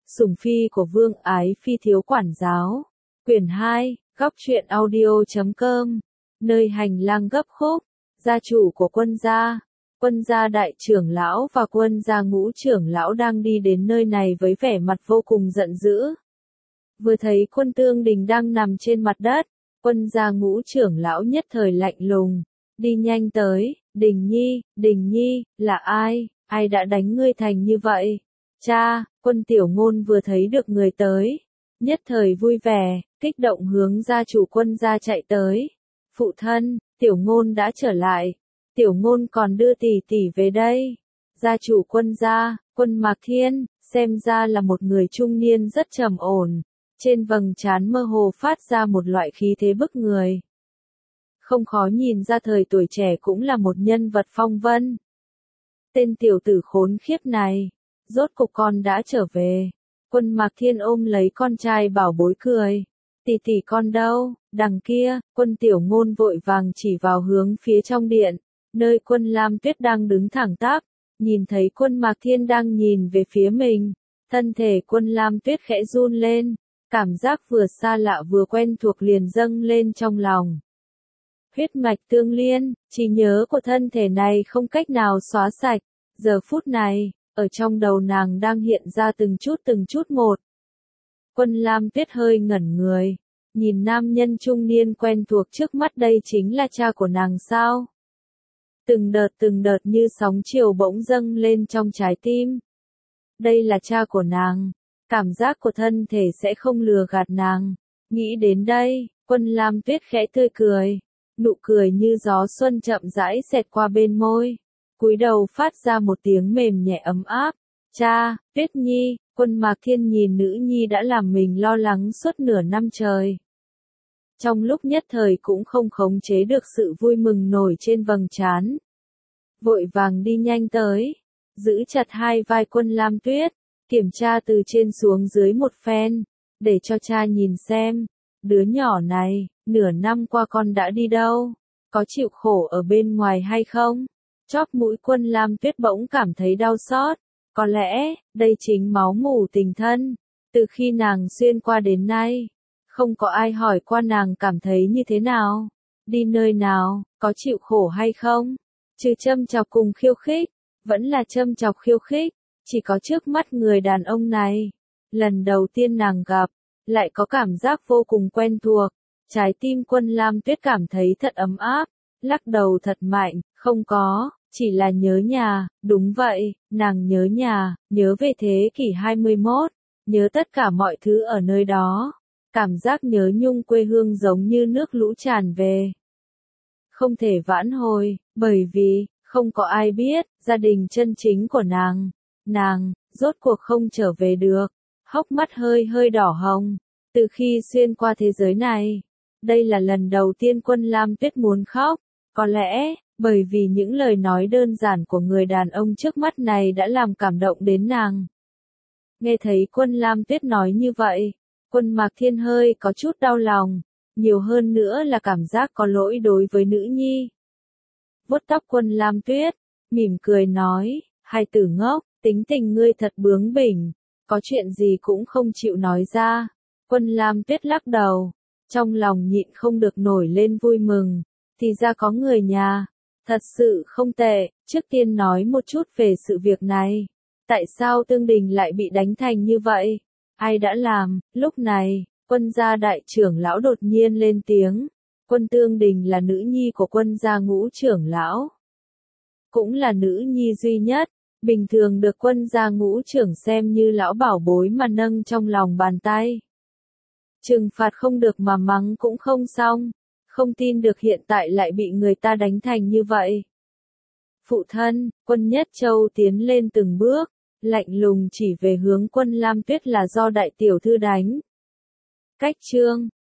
Sủng phi của Vương Ái Phi thiếu quản giáo. Quyển 2, góc truyện audio.com. Nơi hành lang gấp khúc, gia chủ của quân gia đại trưởng lão và quân gia ngũ trưởng lão đang đi đến nơi này với vẻ mặt vô cùng giận dữ. Vừa thấy quân Tương Đình đang nằm trên mặt đất, quân gia ngũ trưởng lão nhất thời lạnh lùng, đi nhanh tới, Đình Nhi, là ai, ai đã đánh ngươi thành như vậy? Cha, quân Tiểu Ngôn vừa thấy được người tới, nhất thời vui vẻ, kích động hướng gia chủ quân gia chạy tới. Phụ thân, Tiểu Ngôn đã trở lại, Tiểu Ngôn còn đưa tỷ tỷ về đây. Gia chủ quân gia, Quân Mạc Thiên, xem ra là một người trung niên rất trầm ổn, trên vầng trán mơ hồ phát ra một loại khí thế bức người. Không khó nhìn ra thời tuổi trẻ cũng là một nhân vật phong vân. Tên tiểu tử khốn khiếp này, rốt cục con đã trở về. Quân Mạc Thiên ôm lấy con trai bảo bối cười. Tỷ tỷ con đâu? Đằng kia, Quân Tiểu Ngôn vội vàng chỉ vào hướng phía trong điện, nơi Quân Lam Tuyết đang đứng thẳng tắp, nhìn thấy Quân Mạc Thiên đang nhìn về phía mình, thân thể Quân Lam Tuyết khẽ run lên, cảm giác vừa xa lạ vừa quen thuộc liền dâng lên trong lòng. Huyết mạch tương liên, trí nhớ của thân thể này không cách nào xóa sạch, giờ phút này, ở trong đầu nàng đang hiện ra từng chút một. Quân Lam Tuyết hơi ngẩn người, nhìn nam nhân trung niên quen thuộc trước mắt, đây chính là cha của nàng sao? Từng đợt như sóng chiều bỗng dâng lên trong trái tim. Đây là cha của nàng, cảm giác của thân thể sẽ không lừa gạt nàng. Nghĩ đến đây, Quân Lam Tuyết khẽ tươi cười, nụ cười như gió xuân chậm rãi xẹt qua bên môi, cúi đầu phát ra một tiếng mềm nhẹ ấm áp. Cha, Tuyết Nhi. Quân Mạc Thiên nhìn nữ nhi đã làm mình lo lắng suốt nửa năm trời. Trong lúc nhất thời cũng không khống chế được sự vui mừng nổi trên vầng trán. Vội vàng đi nhanh tới, giữ chặt hai vai Quân Lam Tuyết, kiểm tra từ trên xuống dưới một phen, để cho cha nhìn xem, đứa nhỏ này, nửa năm qua con đã đi đâu, có chịu khổ ở bên ngoài hay không? Chóp mũi Quân Lam Tuyết bỗng cảm thấy đau xót. Có lẽ, đây chính máu mủ tình thân. Từ khi nàng xuyên qua đến nay, không có ai hỏi qua nàng cảm thấy như thế nào, đi nơi nào, có chịu khổ hay không. Trừ châm chọc cùng khiêu khích, vẫn là châm chọc khiêu khích, chỉ có trước mắt người đàn ông này. Lần đầu tiên nàng gặp, lại có cảm giác vô cùng quen thuộc. Trái tim Quân Lam Tuyết cảm thấy thật ấm áp, lắc đầu thật mạnh, không có. Chỉ là nhớ nhà, đúng vậy, nàng nhớ nhà, nhớ về thế kỷ 21, nhớ tất cả mọi thứ ở nơi đó. Cảm giác nhớ nhung quê hương giống như nước lũ tràn về. Không thể vãn hồi, bởi vì, không có ai biết, gia đình chân chính của nàng, rốt cuộc không trở về được. Hốc mắt hơi đỏ hồng, từ khi xuyên qua thế giới này. Đây là lần đầu tiên Quân Lam Tuyết muốn khóc, có lẽ, bởi vì những lời nói đơn giản của người đàn ông trước mắt này đã làm cảm động đến nàng. Nghe thấy Quân Lam Tuyết nói như vậy, Quân Mạc Thiên hơi có chút đau lòng, nhiều hơn nữa là cảm giác có lỗi đối với nữ nhi. Vuốt tóc Quân Lam Tuyết, mỉm cười nói, hai tử ngốc, tính tình ngươi thật bướng bỉnh, có chuyện gì cũng không chịu nói ra. Quân Lam Tuyết lắc đầu, trong lòng nhịn không được nổi lên vui mừng, thì ra có người nhà. Thật sự không tệ, trước tiên nói một chút về sự việc này. Tại sao Tương Đình lại bị đánh thành như vậy? Ai đã làm? Lúc này, Quân gia đại trưởng lão đột nhiên lên tiếng. Quân Tương Đình là nữ nhi của Quân gia ngũ trưởng lão. Cũng là nữ nhi duy nhất, bình thường được Quân gia ngũ trưởng xem như lão bảo bối mà nâng trong lòng bàn tay. Trừng phạt không được mà mắng cũng không xong. Không tin được hiện tại lại bị người ta đánh thành như vậy. Phụ thân, Quân Nhất Châu tiến lên từng bước, lạnh lùng chỉ về hướng Quân Lam Tuyết là do đại tiểu thư đánh. Cách chương